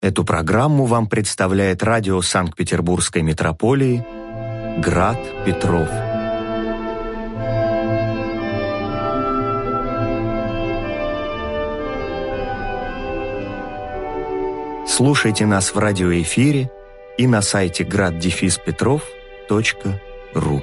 Эту программу вам представляет радио Санкт-Петербургской митрополии «Град Петров». Слушайте нас в радиоэфире и на сайте grad-petrov.ru.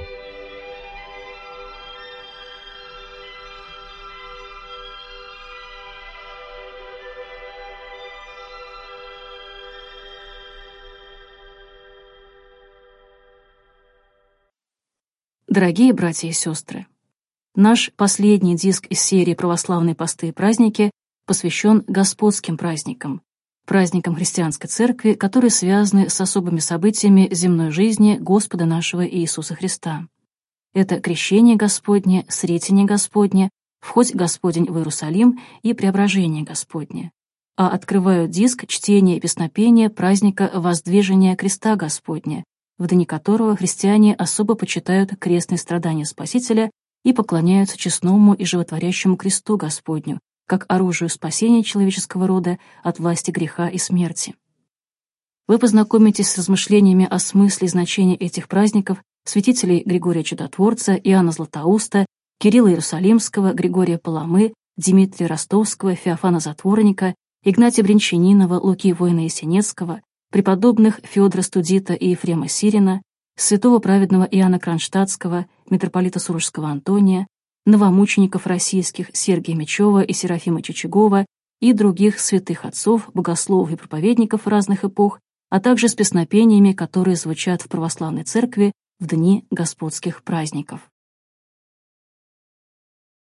Дорогие братья и сестры, наш последний диск из серии «Православные посты и праздники» посвящен Господским праздникам, праздникам христианской церкви, которые связаны с особыми событиями земной жизни Господа нашего Иисуса Христа. Это крещение Господне, сретение Господне, вход Господень в Иерусалим и преображение Господне. А открывают диск чтения и песнопения праздника Воздвижения Креста Господня, в дни которого христиане особо почитают крестные страдания Спасителя и поклоняются честному и животворящему кресту Господню, как оружию спасения человеческого рода от власти греха и смерти. Вы познакомитесь с размышлениями о смысле и значении этих праздников святителей Григория Чудотворца, Иоанна Златоуста, Кирилла Иерусалимского, Григория Паламы, Дмитрия Ростовского, Феофана Затворника, Игнатия Бринчанинова, Луки Воина Есенецкого, преподобных Феодора Студита и Ефрема Сирина, святого праведного Иоанна Кронштадтского, митрополита Сурожского Антония, новомучеников российских Сергия Мечева и Серафима Чичагова и других святых отцов, богословов и проповедников разных эпох, а также с песнопениями, которые звучат в православной церкви в дни Господских праздников.